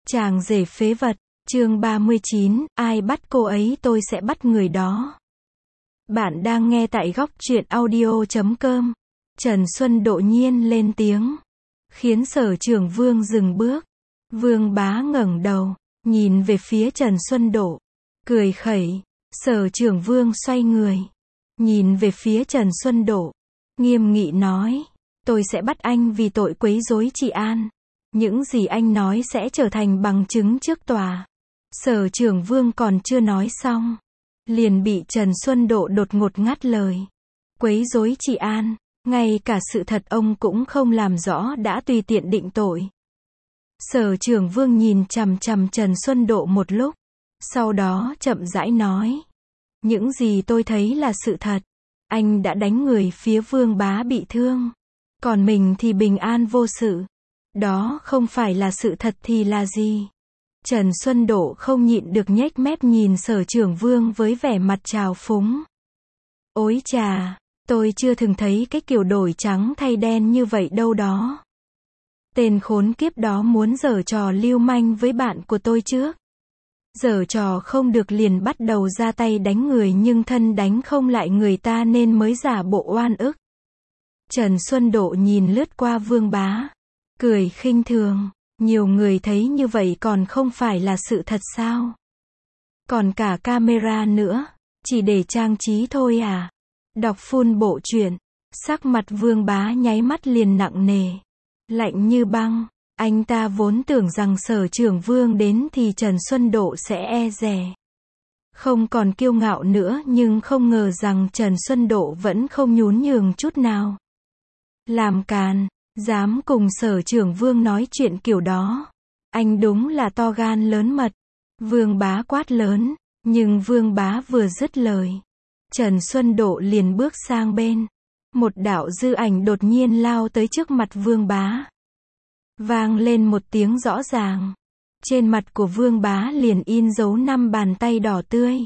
Chàng rể phế vật, chương 39, ai bắt cô ấy tôi sẽ bắt người đó. Bạn đang nghe tại góc truyện audio.com. Trần Xuân đột nhiên lên tiếng, khiến Sở Trường Vương dừng bước. Vương Bá ngẩng đầu, nhìn về phía Trần Xuân Độ, cười khẩy. Sở Trường Vương xoay người, nhìn về phía Trần Xuân Độ, nghiêm nghị nói, tôi sẽ bắt anh vì tội quấy rối trị an. Những gì anh nói sẽ trở thành bằng chứng trước tòa. Sở Trường Vương còn chưa nói xong, liền bị Trần Xuân Độ đột ngột ngắt lời. Quấy rối trị an, ngay cả sự thật ông cũng không làm rõ đã tùy tiện định tội. Sở Trường Vương nhìn chằm chằm Trần Xuân Độ một lúc, sau đó chậm rãi nói, những gì tôi thấy là sự thật. Anh đã đánh người phía Vương Bá bị thương, còn mình thì bình an vô sự. Đó không phải là sự thật thì là gì? Trần Xuân Độ không nhịn được nhếch mép nhìn Sở Trường Vương với vẻ mặt trào phúng. Ối chà, tôi chưa từng thấy cái kiểu đổi trắng thay đen như vậy đâu đó. Tên khốn kiếp đó muốn giở trò lưu manh với bạn của tôi trước. Giở trò không được liền bắt đầu ra tay đánh người nhưng thân đánh không lại người ta nên mới giả bộ oan ức. Trần Xuân Độ nhìn lướt qua Vương Bá, cười khinh thường, nhiều người thấy như vậy còn không phải là sự thật sao? Còn cả camera nữa, chỉ để trang trí thôi à? Đọc full bộ truyện, sắc mặt Vương Bá nháy mắt liền nặng nề, lạnh như băng. Anh ta vốn tưởng rằng Sở Trường Vương đến thì Trần Xuân Độ sẽ e dè, không còn kiêu ngạo nữa, nhưng không ngờ rằng Trần Xuân Độ vẫn không nhún nhường chút nào. Làm càn, dám cùng Sở Trường Vương nói chuyện kiểu đó. Anh đúng là to gan lớn mật. Vương Bá quát lớn, nhưng Vương Bá vừa dứt lời, Trần Xuân Độ liền bước sang bên. Một đạo dư ảnh đột nhiên lao tới trước mặt Vương Bá. Vang lên một tiếng rõ ràng. Trên mặt của Vương Bá liền in dấu 5 bàn tay đỏ tươi.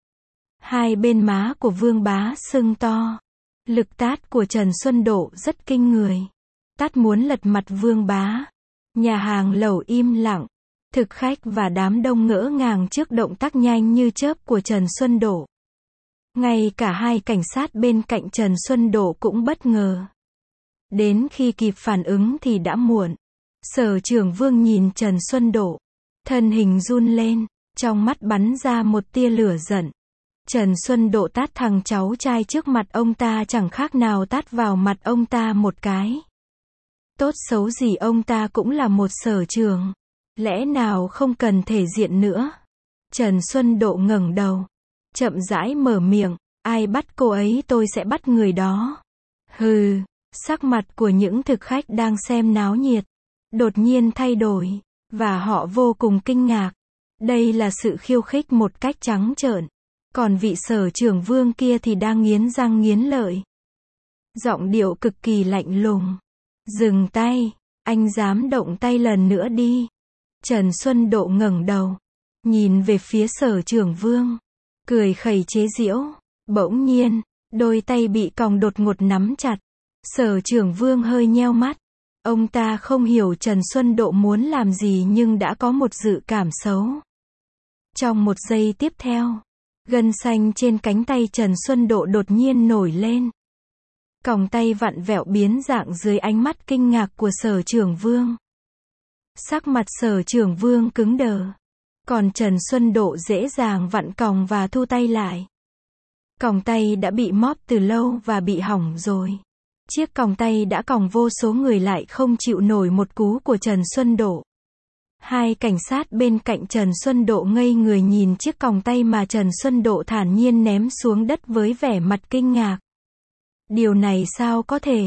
Hai bên má của Vương Bá sưng to. Lực tát của Trần Xuân Độ rất kinh người. Tát muốn lật mặt Vương Bá. Nhà hàng lẩu im lặng. Thực khách và đám đông ngỡ ngàng trước động tác nhanh như chớp của Trần Xuân Độ. Ngay cả hai cảnh sát bên cạnh Trần Xuân Độ cũng bất ngờ. Đến khi kịp phản ứng thì đã muộn. Sở Trường Vương nhìn Trần Xuân Độ, thân hình run lên, trong mắt bắn ra một tia lửa giận. Trần Xuân Độ tát thằng cháu trai trước mặt ông ta chẳng khác nào tát vào mặt ông ta một cái. Tốt xấu gì ông ta cũng là một sở trường, lẽ nào không cần thể diện nữa? Trần Xuân Độ ngẩng đầu, chậm rãi mở miệng, ai bắt cô ấy tôi sẽ bắt người đó. Hừ, sắc mặt của những thực khách đang xem náo nhiệt đột nhiên thay đổi, và họ vô cùng kinh ngạc. Đây là sự khiêu khích một cách trắng trợn. Còn vị Sở Trường Vương kia thì đang nghiến răng nghiến lợi. Giọng điệu cực kỳ lạnh lùng. Dừng tay, anh dám động tay lần nữa đi. Trần Xuân Độ ngẩng đầu, nhìn về phía Sở Trường Vương, cười khẩy chế giễu. Bỗng nhiên, đôi tay bị còng đột ngột nắm chặt. Sở Trường Vương hơi nheo mắt. Ông ta không hiểu Trần Xuân Độ muốn làm gì nhưng đã có một dự cảm xấu. Trong một giây tiếp theo, gân xanh trên cánh tay Trần Xuân Độ đột nhiên nổi lên. Còng tay vặn vẹo biến dạng dưới ánh mắt kinh ngạc của Sở Trường Vương. Sắc mặt Sở Trường Vương cứng đờ. Còn Trần Xuân Độ dễ dàng vặn còng và thu tay lại. Còng tay đã bị móp từ lâu và bị hỏng rồi. Chiếc còng tay đã còng vô số người lại không chịu nổi một cú của Trần Xuân Độ. Hai cảnh sát bên cạnh Trần Xuân Độ ngây người nhìn chiếc còng tay mà Trần Xuân Độ thản nhiên ném xuống đất với vẻ mặt kinh ngạc. Điều này sao có thể?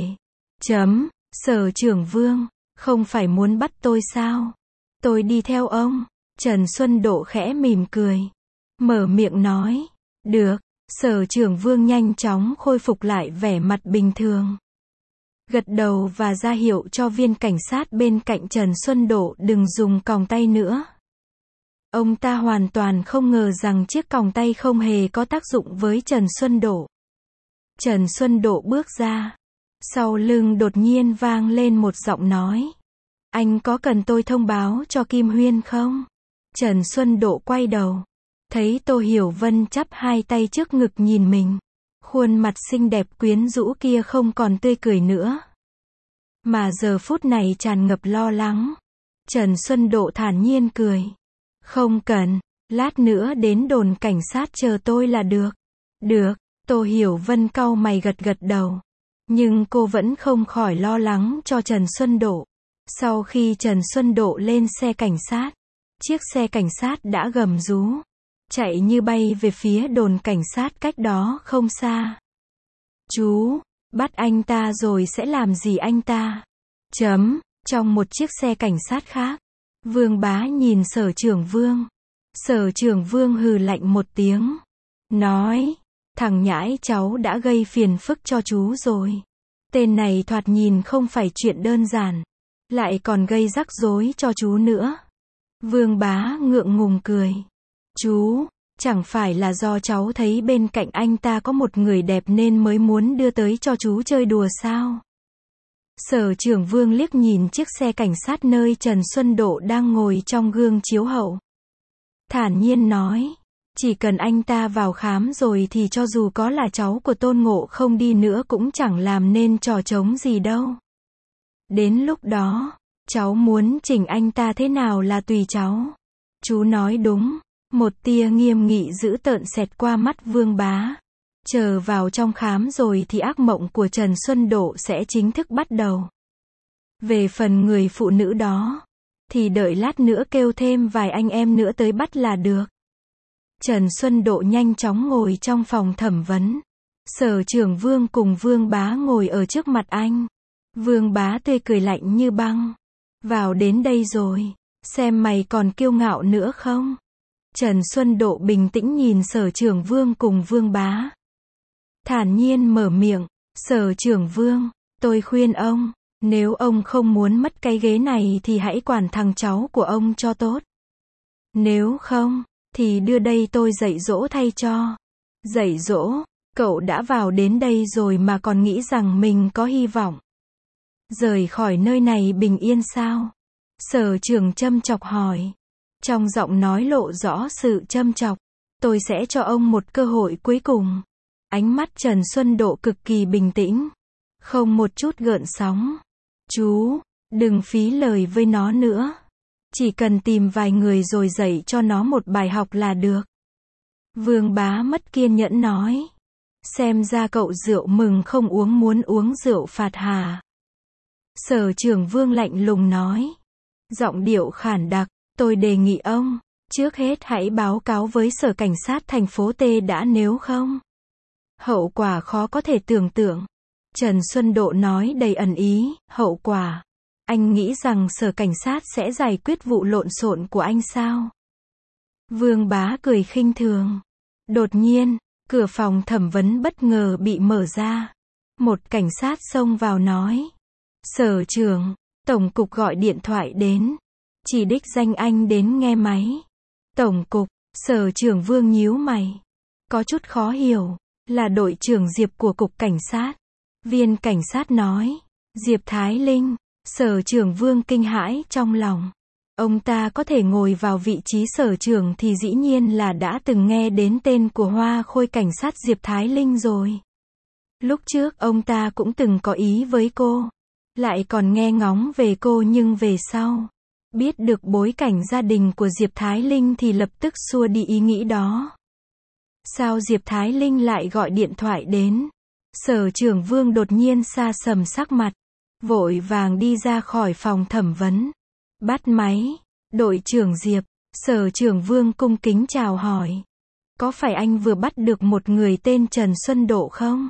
Sở Trường Vương, không phải muốn bắt tôi sao? Tôi đi theo ông. Trần Xuân Độ khẽ mỉm cười, mở miệng nói, được. Sở Trường Vương nhanh chóng khôi phục lại vẻ mặt bình thường, gật đầu và ra hiệu cho viên cảnh sát bên cạnh Trần Xuân Độ đừng dùng còng tay nữa. Ông ta hoàn toàn không ngờ rằng chiếc còng tay không hề có tác dụng với Trần Xuân Độ. Trần Xuân Độ bước ra, sau lưng đột nhiên vang lên một giọng nói. Anh có cần tôi thông báo cho Kim Huyên không? Trần Xuân Độ quay đầu. Thấy Tô Hiểu Vân chắp hai tay trước ngực nhìn mình. Khuôn mặt xinh đẹp quyến rũ kia không còn tươi cười nữa, mà giờ phút này tràn ngập lo lắng. Trần Xuân Độ thản nhiên cười. Không cần, lát nữa đến đồn cảnh sát chờ tôi là được. Được, Tô Hiểu Vân cau mày gật gật đầu. Nhưng cô vẫn không khỏi lo lắng cho Trần Xuân Độ. Sau khi Trần Xuân Độ lên xe cảnh sát, chiếc xe cảnh sát đã gầm rú, chạy như bay về phía đồn cảnh sát cách đó không xa. Chú, bắt anh ta rồi sẽ làm gì anh ta? Trong một chiếc xe cảnh sát khác, Vương Bá nhìn Sở Trưởng Vương. Sở Trưởng Vương hừ lạnh một tiếng, nói, thằng nhãi cháu đã gây phiền phức cho chú rồi. Tên này thoạt nhìn không phải chuyện đơn giản, lại còn gây rắc rối cho chú nữa. Vương Bá ngượng ngùng cười. Chú, chẳng phải là do cháu thấy bên cạnh anh ta có một người đẹp nên mới muốn đưa tới cho chú chơi đùa sao? Sở Trưởng Vương liếc nhìn chiếc xe cảnh sát nơi Trần Xuân Độ đang ngồi trong gương chiếu hậu. Thản nhiên nói, chỉ cần anh ta vào khám rồi thì cho dù có là cháu của Tôn Ngộ Không đi nữa cũng chẳng làm nên trò trống gì đâu. Đến lúc đó, cháu muốn chỉnh anh ta thế nào là tùy cháu. Chú nói đúng. Một tia nghiêm nghị dữ tợn xẹt qua mắt Vương Bá. Chờ vào trong khám rồi thì ác mộng của Trần Xuân Độ sẽ chính thức bắt đầu. Về phần người phụ nữ đó, thì đợi lát nữa kêu thêm vài anh em nữa tới bắt là được. Trần Xuân Độ nhanh chóng ngồi trong phòng thẩm vấn. Sở Trưởng Vương cùng Vương Bá ngồi ở trước mặt anh. Vương Bá tươi cười lạnh như băng. Vào đến đây rồi, xem mày còn kiêu ngạo nữa không? Trần Xuân Độ bình tĩnh nhìn Sở Trưởng Vương cùng Vương Bá. Thản nhiên mở miệng, Sở Trưởng Vương, tôi khuyên ông, nếu ông không muốn mất cái ghế này thì hãy quản thằng cháu của ông cho tốt. Nếu không, thì đưa đây tôi dạy dỗ thay cho. Dạy dỗ, cậu đã vào đến đây rồi mà còn nghĩ rằng mình có hy vọng rời khỏi nơi này bình yên sao? Sở Trưởng châm chọc hỏi. Trong giọng nói lộ rõ sự châm chọc. Tôi sẽ cho ông một cơ hội cuối cùng. Ánh mắt Trần Xuân Độ cực kỳ bình tĩnh, không một chút gợn sóng. Chú, đừng phí lời với nó nữa. Chỉ cần tìm vài người rồi dạy cho nó một bài học là được. Vương Bá mất kiên nhẫn nói. Xem ra cậu rượu mừng không uống muốn uống rượu phạt hả? Sở Trưởng Vương lạnh lùng nói. Giọng điệu khản đặc. Tôi đề nghị ông, trước hết hãy báo cáo với Sở Cảnh sát thành phố T đã, nếu không, hậu quả khó có thể tưởng tượng. Trần Xuân Độ nói đầy ẩn ý, hậu quả. Anh nghĩ rằng Sở Cảnh sát sẽ giải quyết vụ lộn xộn của anh sao? Vương Bá cười khinh thường. Đột nhiên, cửa phòng thẩm vấn bất ngờ bị mở ra. Một cảnh sát xông vào nói. Sở trưởng, Tổng cục gọi điện thoại đến. Chỉ đích danh anh đến nghe máy. Tổng cục, Sở Trưởng Vương nhíu mày. Có chút khó hiểu, là đội trưởng Diệp của cục cảnh sát. Viên cảnh sát nói. Diệp Thái Linh. Sở Trưởng Vương kinh hãi trong lòng. Ông ta có thể ngồi vào vị trí sở trưởng thì dĩ nhiên là đã từng nghe đến tên của hoa khôi cảnh sát Diệp Thái Linh rồi. Lúc trước ông ta cũng từng có ý với cô. Lại còn nghe ngóng về cô, nhưng về sau biết được bối cảnh gia đình của Diệp Thái Linh thì lập tức xua đi ý nghĩ đó. Sao Diệp Thái Linh lại gọi điện thoại đến? Sở Trưởng Vương đột nhiên sa sầm sắc mặt, vội vàng đi ra khỏi phòng thẩm vấn. Bắt máy. Đội trưởng Diệp. Sở Trưởng Vương cung kính chào hỏi. Có phải anh vừa bắt được một người tên Trần Xuân Độ không?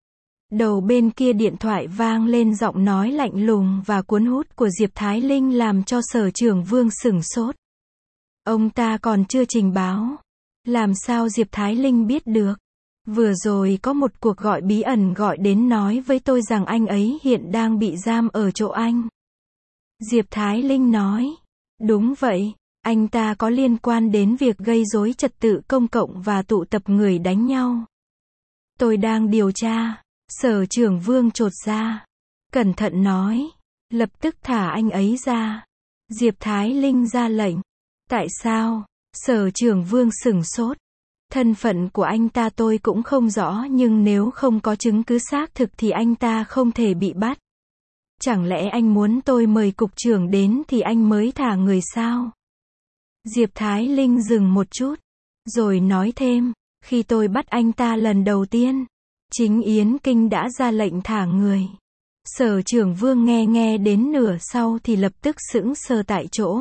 Đầu bên kia điện thoại vang lên giọng nói lạnh lùng và cuốn hút của Diệp Thái Linh làm cho Sở Trưởng Vương sửng sốt. Ông ta còn chưa trình báo. Làm sao Diệp Thái Linh biết được? Vừa rồi có một cuộc gọi bí ẩn gọi đến nói với tôi rằng anh ấy hiện đang bị giam ở chỗ anh. Diệp Thái Linh nói. Đúng vậy, anh ta có liên quan đến việc gây rối trật tự công cộng và tụ tập người đánh nhau. Tôi đang điều tra. Sở Trưởng Vương chột dạ. Cẩn thận nói. Lập tức thả anh ấy ra. Diệp Thái Linh ra lệnh. Tại sao? Sở Trường Vương sửng sốt. Thân phận của anh ta tôi cũng không rõ, nhưng nếu không có chứng cứ xác thực thì anh ta không thể bị bắt. Chẳng lẽ anh muốn tôi mời cục trưởng đến thì anh mới thả người sao? Diệp Thái Linh dừng một chút, rồi nói thêm, khi tôi bắt anh ta lần đầu tiên, chính Yến Kinh đã ra lệnh thả người. Sở Trường Vương nghe đến nửa sau thì lập tức sững sờ tại chỗ.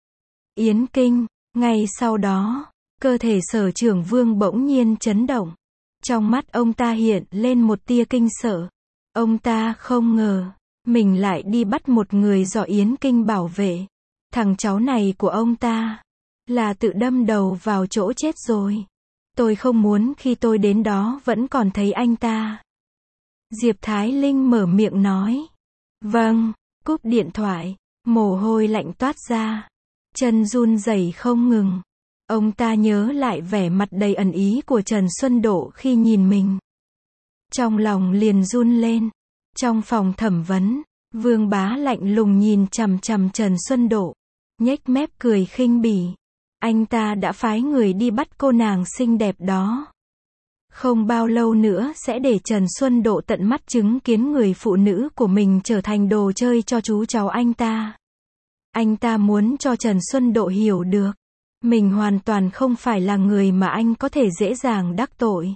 Yến Kinh, ngay sau đó, cơ thể Sở Trường Vương bỗng nhiên chấn động. Trong mắt ông ta hiện lên một tia kinh sợ. Ông ta không ngờ, mình lại đi bắt một người do Yến Kinh bảo vệ. Thằng cháu này của ông ta, là tự đâm đầu vào chỗ chết rồi. Tôi không muốn khi tôi đến đó vẫn còn thấy anh ta. Diệp Thái Linh mở miệng nói. Vâng, cúp điện thoại, mồ hôi lạnh toát ra. Chân run rẩy không ngừng. Ông ta nhớ lại vẻ mặt đầy ẩn ý của Trần Xuân Độ khi nhìn mình. Trong lòng liền run lên. Trong phòng thẩm vấn, Vương Bá lạnh lùng nhìn chằm chằm Trần Xuân Độ, nhếch mép cười khinh bỉ. Anh ta đã phái người đi bắt cô nàng xinh đẹp đó. Không bao lâu nữa sẽ để Trần Xuân Độ tận mắt chứng kiến người phụ nữ của mình trở thành đồ chơi cho chú cháu anh ta. Anh ta muốn cho Trần Xuân Độ hiểu được, mình hoàn toàn không phải là người mà anh có thể dễ dàng đắc tội.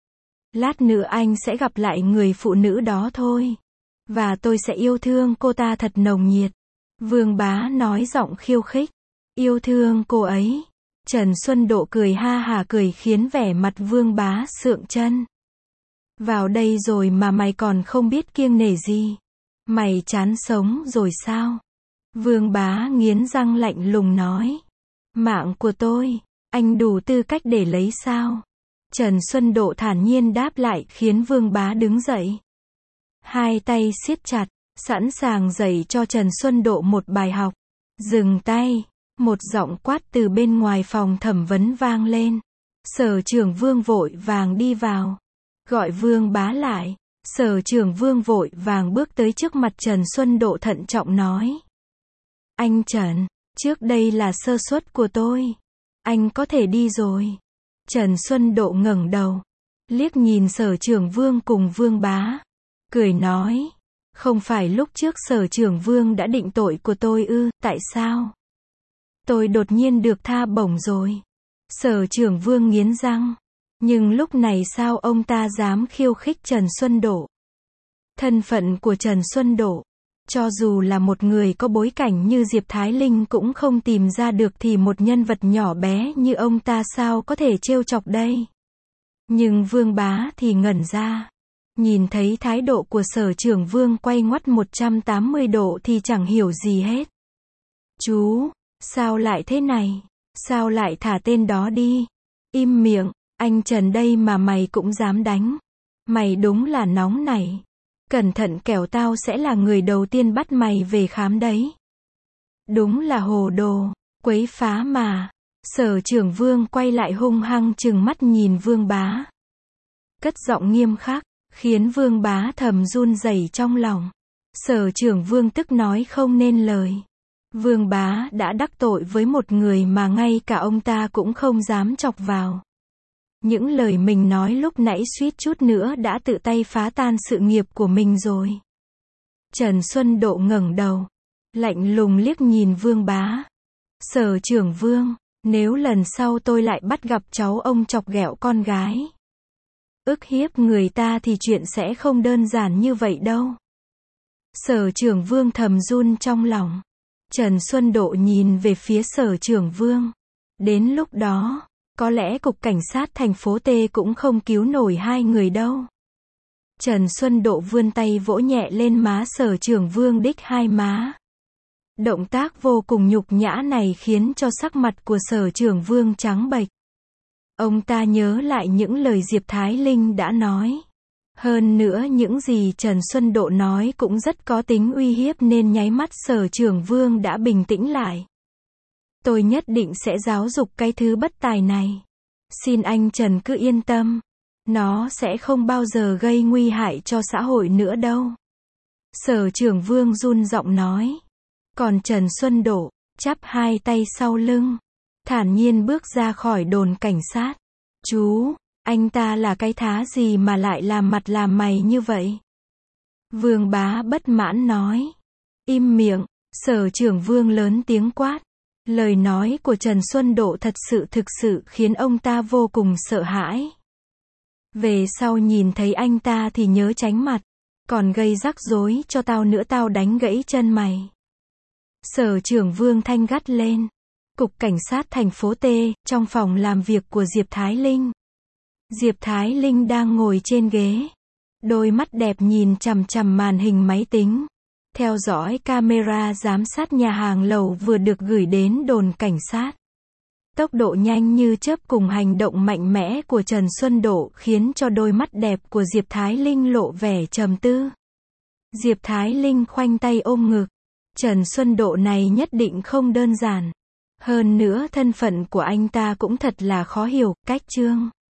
Lát nữa anh sẽ gặp lại người phụ nữ đó thôi. Và tôi sẽ yêu thương cô ta thật nồng nhiệt. Vương Bá nói giọng khiêu khích. Yêu thương cô ấy. Trần Xuân Độ cười ha hả cười khiến vẻ mặt Vương Bá sượng chân. Vào đây rồi mà mày còn không biết kiêng nể gì. Mày chán sống rồi sao? Vương Bá nghiến răng lạnh lùng nói. Mạng của tôi, anh đủ tư cách để lấy sao? Trần Xuân Độ thản nhiên đáp lại khiến Vương Bá đứng dậy. Hai tay siết chặt, sẵn sàng dạy cho Trần Xuân Độ một bài học. Dừng tay, một giọng quát từ bên ngoài phòng thẩm vấn vang lên. Sở Trường Vương vội vàng đi vào, gọi Vương Bá lại. Sở Trường Vương vội vàng bước tới trước mặt Trần Xuân Độ thận trọng nói. Anh Trần, trước đây là sơ suất của tôi. Anh có thể đi rồi. Trần Xuân Độ ngẩng đầu, liếc nhìn Sở Trường Vương cùng Vương Bá, cười nói, không phải lúc trước Sở Trường Vương đã định tội của tôi ư, tại sao? Tôi đột nhiên được tha bổng rồi. Sở Trường Vương nghiến răng, nhưng lúc này sao ông ta dám khiêu khích Trần Xuân Độ? Thân phận của Trần Xuân Độ, cho dù là một người có bối cảnh như Diệp Thái Linh cũng không tìm ra được thì một nhân vật nhỏ bé như ông ta sao có thể trêu chọc đây? Nhưng Vương Bá thì ngẩn ra. Nhìn thấy thái độ của Sở Trường Vương quay ngoắt 180 độ thì chẳng hiểu gì hết. Chú, sao lại thế này? Sao lại thả tên đó đi? Im miệng, anh Trần đây mà mày cũng dám đánh. Mày đúng là nóng nảy. Cẩn thận kẻo tao sẽ là người đầu tiên bắt mày về khám đấy. Đúng là hồ đồ, quấy phá mà. Sở Trường Vương quay lại hung hăng trừng mắt nhìn Vương Bá. Cất giọng nghiêm khắc, khiến Vương Bá thầm run rẩy trong lòng. Sở Trường Vương tức nói không nên lời. Vương Bá đã đắc tội với một người mà ngay cả ông ta cũng không dám chọc vào. Những lời mình nói lúc nãy suýt chút nữa đã tự tay phá tan sự nghiệp của mình rồi. Trần Xuân Độ ngẩng đầu, lạnh lùng liếc nhìn Vương Bá. Sở Trường Vương, nếu lần sau tôi lại bắt gặp cháu ông chọc ghẹo con gái, ức hiếp người ta thì chuyện sẽ không đơn giản như vậy đâu. Sở Trường Vương thầm run trong lòng. Trần Xuân Độ nhìn về phía Sở Trường Vương. Đến lúc đó, có lẽ cục cảnh sát thành phố T cũng không cứu nổi hai người đâu. Trần Xuân Độ vươn tay vỗ nhẹ lên má Sở Trường Vương đích hai má. Động tác vô cùng nhục nhã này khiến cho sắc mặt của Sở Trường Vương trắng bệch. Ông ta nhớ lại những lời Diệp Thái Linh đã nói. Hơn nữa những gì Trần Xuân Độ nói cũng rất có tính uy hiếp nên nháy mắt Sở Trường Vương đã bình tĩnh lại. Tôi nhất định sẽ giáo dục cái thứ bất tài này. Xin anh Trần cứ yên tâm. Nó sẽ không bao giờ gây nguy hại cho xã hội nữa đâu. Sở Trưởng Vương run giọng nói. Còn Trần Xuân Độ, chắp hai tay sau lưng, thản nhiên bước ra khỏi đồn cảnh sát. Chú, anh ta là cái thá gì mà lại làm mặt làm mày như vậy? Vương Bá bất mãn nói. Im miệng, Sở Trưởng Vương lớn tiếng quát. Lời nói của Trần Xuân Độ thực sự khiến ông ta vô cùng sợ hãi. Về sau nhìn thấy anh ta thì nhớ tránh mặt, còn gây rắc rối cho tao nữa tao đánh gãy chân mày. Sở Trưởng Vương thanh gắt lên. Cục Cảnh sát thành phố T, trong phòng làm việc của Diệp Thái Linh. Diệp Thái Linh đang ngồi trên ghế. Đôi mắt đẹp nhìn chằm chằm màn hình máy tính. Theo dõi camera giám sát nhà hàng lẩu vừa được gửi đến đồn cảnh sát. Tốc độ nhanh như chớp cùng hành động mạnh mẽ của Trần Xuân Độ khiến cho đôi mắt đẹp của Diệp Thái Linh lộ vẻ trầm tư. Diệp Thái Linh khoanh tay ôm ngực. Trần Xuân Độ này nhất định không đơn giản. Hơn nữa thân phận của anh ta cũng thật là khó hiểu, cách Trương